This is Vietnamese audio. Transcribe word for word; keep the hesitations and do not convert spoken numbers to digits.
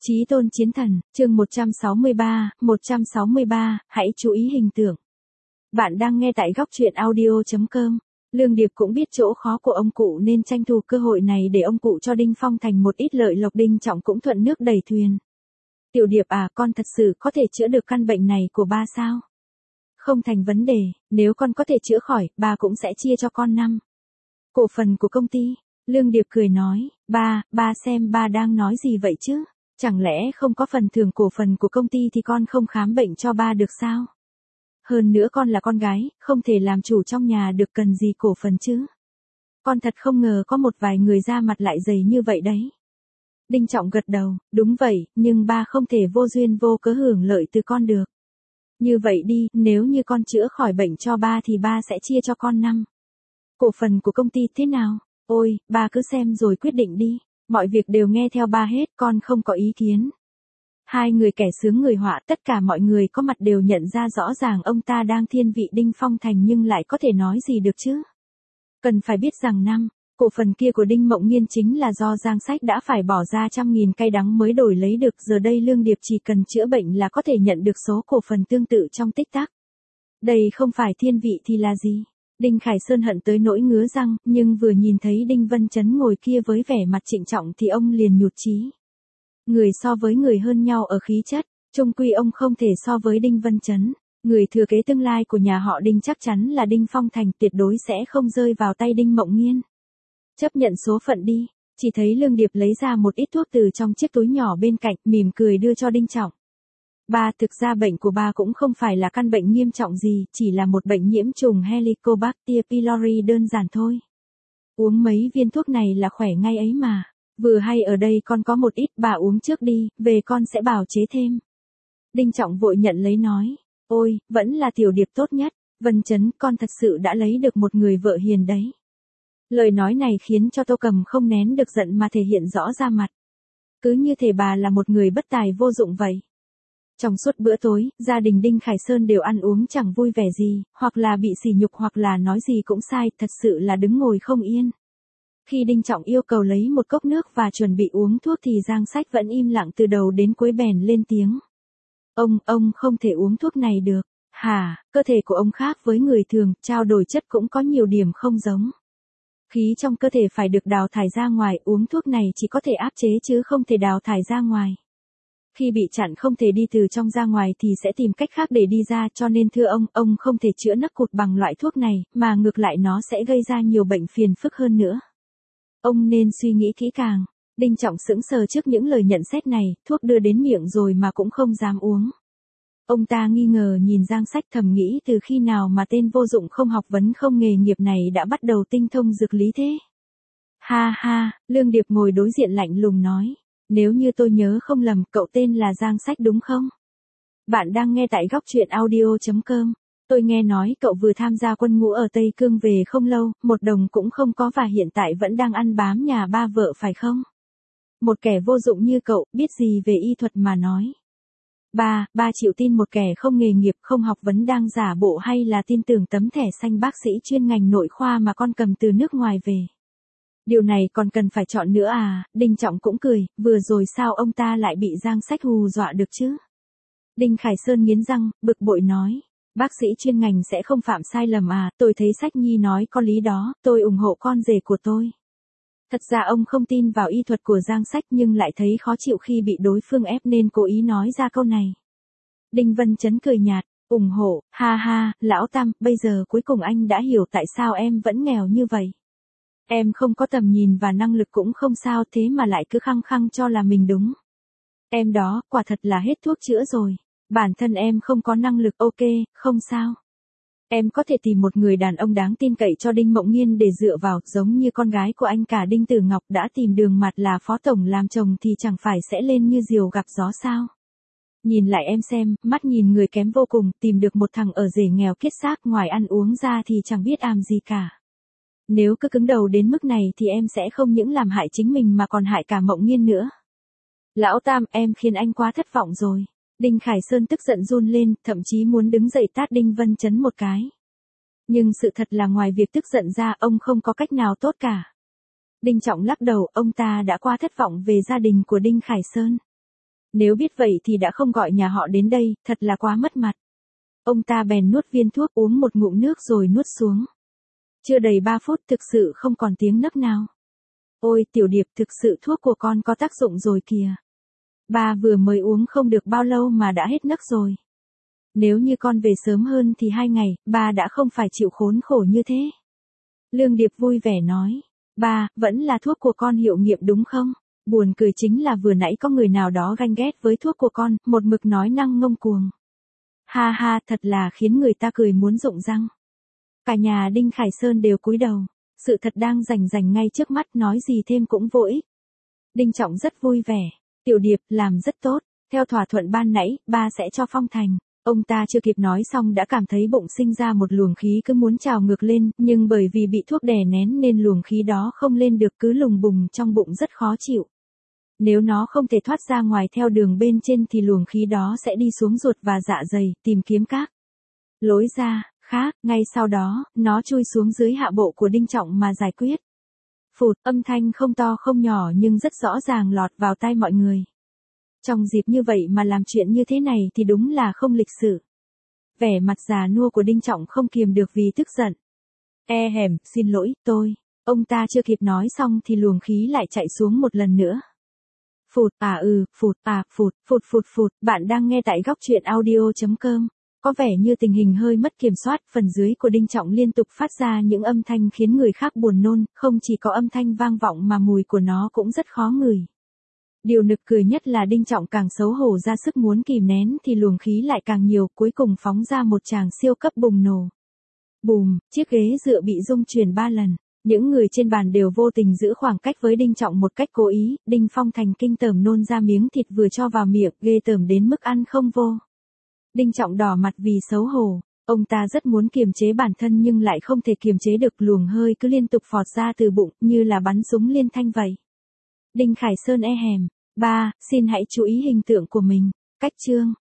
Chí tôn chiến thần, chương một trăm sáu mươi ba, một trăm sáu mươi ba, hãy chú ý hình tượng. Bạn đang nghe tại góc truyện audio chấm com. Lương Điệp cũng biết chỗ khó của ông cụ nên tranh thủ cơ hội này để ông cụ cho Đinh Phong Thành một ít lợi lộc. Đinh Trọng cũng thuận nước đẩy thuyền. Tiểu Điệp à, con thật sự có thể chữa được căn bệnh này của ba sao? Không thành vấn đề, nếu con có thể chữa khỏi, ba cũng sẽ chia cho con năm cổ phần của công ty. Lương Điệp cười nói, ba, ba xem ba đang nói gì vậy chứ? Chẳng lẽ không có phần thưởng cổ phần của công ty thì con không khám bệnh cho ba được sao? Hơn nữa con là con gái, không thể làm chủ trong nhà được, cần gì cổ phần chứ? Con thật không ngờ có một vài người da mặt lại dày như vậy đấy. Đinh Trọng gật đầu, đúng vậy, nhưng ba không thể vô duyên vô cớ hưởng lợi từ con được. Như vậy đi, nếu như con chữa khỏi bệnh cho ba thì ba sẽ chia cho con năm cổ phần của công ty, thế nào? Ôi, ba cứ xem rồi quyết định đi. Mọi việc đều nghe theo ba hết, con không có ý kiến. Hai người kẻ sướng người họa, tất cả mọi người có mặt đều nhận ra rõ ràng ông ta đang thiên vị Đinh Phong Thành, nhưng lại có thể nói gì được chứ? Cần phải biết rằng năm cổ phần kia của Đinh Mộng Nghiên chính là do Giang Sách đã phải bỏ ra trăm nghìn cay đắng mới đổi lấy được. Giờ đây Lương Điệp chỉ cần chữa bệnh là có thể nhận được số cổ phần tương tự trong tích tắc. Đây không phải thiên vị thì là gì? Đinh Khải Sơn hận tới nỗi ngứa răng, nhưng vừa nhìn thấy Đinh Vân Chấn ngồi kia với vẻ mặt trịnh trọng thì ông liền nhụt chí. Người so với người hơn nhau ở khí chất, chung quy ông không thể so với Đinh Vân Chấn. Người thừa kế tương lai của nhà họ Đinh chắc chắn là Đinh Phong Thành, tuyệt đối sẽ không rơi vào tay Đinh Mộng Nghiên. Chấp nhận số phận đi. Chỉ thấy Lương Điệp lấy ra một ít thuốc từ trong chiếc túi nhỏ bên cạnh, mỉm cười đưa cho Đinh Trọng. Ba, thực ra bệnh của ba cũng không phải là căn bệnh nghiêm trọng gì, chỉ là một bệnh nhiễm trùng Helicobacter pylori đơn giản thôi. Uống mấy viên thuốc này là khỏe ngay ấy mà. Vừa hay ở đây con có một ít, bà uống trước đi, về con sẽ bào chế thêm. Đinh Trọng vội nhận lấy nói, ôi, vẫn là Tiểu Điệp tốt nhất. Vân Chấn, con thật sự đã lấy được một người vợ hiền đấy. Lời nói này khiến cho Tô Cầm không nén được giận mà thể hiện rõ ra mặt. Cứ như thể bà là một người bất tài vô dụng vậy. Trong suốt bữa tối, gia đình Đinh Khải Sơn đều ăn uống chẳng vui vẻ gì, hoặc là bị sỉ nhục hoặc là nói gì cũng sai, thật sự là đứng ngồi không yên. Khi Đinh Trọng yêu cầu lấy một cốc nước và chuẩn bị uống thuốc thì Giang Sách vẫn im lặng từ đầu đến cuối, bèn lên tiếng. Ông, ông không thể uống thuốc này được. Hả, cơ thể của ông khác với người thường, trao đổi chất cũng có nhiều điểm không giống. Khí trong cơ thể phải được đào thải ra ngoài, uống thuốc này chỉ có thể áp chế chứ không thể đào thải ra ngoài. Khi bị chặn không thể đi từ trong ra ngoài thì sẽ tìm cách khác để đi ra, cho nên thưa ông, ông không thể chữa nấc cụt bằng loại thuốc này, mà ngược lại nó sẽ gây ra nhiều bệnh phiền phức hơn nữa. Ông nên suy nghĩ kỹ càng. Đinh Trọng sững sờ trước những lời nhận xét này, thuốc đưa đến miệng rồi mà cũng không dám uống. Ông ta nghi ngờ nhìn Giang Sách, thầm nghĩ từ khi nào mà tên vô dụng không học vấn không nghề nghiệp này đã bắt đầu tinh thông dược lý thế. Ha ha, Lương Điệp ngồi đối diện lạnh lùng nói. Nếu như tôi nhớ không lầm, cậu tên là Giang Sách đúng không? Bạn đang nghe tại góc truyện audio chấm com. Tôi nghe nói cậu vừa tham gia quân ngũ ở Tây Cương về không lâu, một đồng cũng không có và hiện tại vẫn đang ăn bám nhà ba vợ phải không? Một kẻ vô dụng như cậu, biết gì về y thuật mà nói. Ba, ba chịu tin một kẻ không nghề nghiệp, không học vấn đang giả bộ, hay là tin tưởng tấm thẻ xanh bác sĩ chuyên ngành nội khoa mà con cầm từ nước ngoài về? Điều này còn cần phải chọn nữa à? Đinh Trọng cũng cười, vừa rồi sao ông ta lại bị Giang Sách hù dọa được chứ? Đinh Khải Sơn nghiến răng, bực bội nói, bác sĩ chuyên ngành sẽ không phạm sai lầm à? Tôi thấy Sách Nhi nói có lý đó, tôi ủng hộ con rể của tôi. Thật ra ông không tin vào y thuật của Giang Sách nhưng lại thấy khó chịu khi bị đối phương ép nên cố ý nói ra câu này. Đinh Vân Chấn cười nhạt, ủng hộ, ha ha, lão Tam, bây giờ cuối cùng anh đã hiểu tại sao em vẫn nghèo như vậy. Em không có tầm nhìn và năng lực cũng không sao, thế mà lại cứ khăng khăng cho là mình đúng. Em đó, quả thật là hết thuốc chữa rồi. Bản thân em không có năng lực, ok, không sao. Em có thể tìm một người đàn ông đáng tin cậy cho Đinh Mộng Nghiên để dựa vào, giống như con gái của anh cả Đinh Tử Ngọc đã tìm Đường Mặt là phó tổng làm chồng thì chẳng phải sẽ lên như diều gặp gió sao. Nhìn lại em xem, mắt nhìn người kém vô cùng, tìm được một thằng ở rể nghèo kiết xác, ngoài ăn uống ra thì chẳng biết làm gì cả. Nếu cứ cứng đầu đến mức này thì em sẽ không những làm hại chính mình mà còn hại cả Mộng Nghiên nữa. Lão Tam, em khiến anh quá thất vọng rồi. Đinh Khải Sơn tức giận run lên, thậm chí muốn đứng dậy tát Đinh Vân Chấn một cái. Nhưng sự thật là ngoài việc tức giận ra, ông không có cách nào tốt cả. Đinh Trọng lắc đầu, ông ta đã quá thất vọng về gia đình của Đinh Khải Sơn. Nếu biết vậy thì đã không gọi nhà họ đến đây, thật là quá mất mặt. Ông ta bèn nuốt viên thuốc, uống một ngụm nước rồi nuốt xuống. Chưa đầy ba phút thực sự không còn tiếng nấc nào. Ôi Tiểu Điệp, thực sự thuốc của con có tác dụng rồi kìa. Ba vừa mới uống không được bao lâu mà đã hết nấc rồi. Nếu như con về sớm hơn thì hai ngày, ba đã không phải chịu khốn khổ như thế. Lương Điệp vui vẻ nói. Ba, vẫn là thuốc của con hiệu nghiệm đúng không? Buồn cười chính là vừa nãy có người nào đó ganh ghét với thuốc của con, một mực nói năng ngông cuồng. Ha ha, thật là khiến người ta cười muốn rụng răng. Cả nhà Đinh Khải Sơn đều cúi đầu. Sự thật đang rành rành ngay trước mắt, nói gì thêm cũng vô ích. Đinh Trọng rất vui vẻ. Tiểu Điệp, làm rất tốt. Theo thỏa thuận ban nãy, ba sẽ cho phong thành. Ông ta chưa kịp nói xong đã cảm thấy bụng sinh ra một luồng khí cứ muốn trào ngược lên, nhưng bởi vì bị thuốc đè nén nên luồng khí đó không lên được, cứ lùng bùng trong bụng rất khó chịu. Nếu nó không thể thoát ra ngoài theo đường bên trên thì luồng khí đó sẽ đi xuống ruột và dạ dày, tìm kiếm các lối ra khác, ngay sau đó, nó chui xuống dưới hạ bộ của Đinh Trọng mà giải quyết. Phụt, âm thanh không to không nhỏ nhưng rất rõ ràng lọt vào tai mọi người. Trong dịp như vậy mà làm chuyện như thế này thì đúng là không lịch sự. Vẻ mặt già nua của Đinh Trọng không kiềm được vì tức giận. E hèm, xin lỗi, tôi. Ông ta chưa kịp nói xong thì luồng khí lại chạy xuống một lần nữa. Phụt, à ừ, phụt, à, phụt, phụt phụt phụt, bạn đang nghe tại góc truyện audio chấm com. Có vẻ như tình hình hơi mất kiểm soát, phần dưới của Đinh Trọng liên tục phát ra những âm thanh khiến người khác buồn nôn, không chỉ có âm thanh vang vọng mà mùi của nó cũng rất khó ngửi. Điều nực cười nhất là Đinh Trọng càng xấu hổ ra sức muốn kìm nén thì luồng khí lại càng nhiều, cuối cùng phóng ra một tràng siêu cấp bùng nổ. Bùm, chiếc ghế dựa bị rung chuyển ba lần. Những người trên bàn đều vô tình giữ khoảng cách với Đinh Trọng một cách cố ý, Đinh Phong Thành kinh tởm nôn ra miếng thịt vừa cho vào miệng, ghê tởm đến mức ăn không vô. Đinh Trọng đỏ mặt vì xấu hổ, ông ta rất muốn kiềm chế bản thân nhưng lại không thể kiềm chế được, luồng hơi cứ liên tục phọt ra từ bụng, như là bắn súng liên thanh vậy. Đinh Khải Sơn e hèm, ba, xin hãy chú ý hình tượng của mình, cách chương.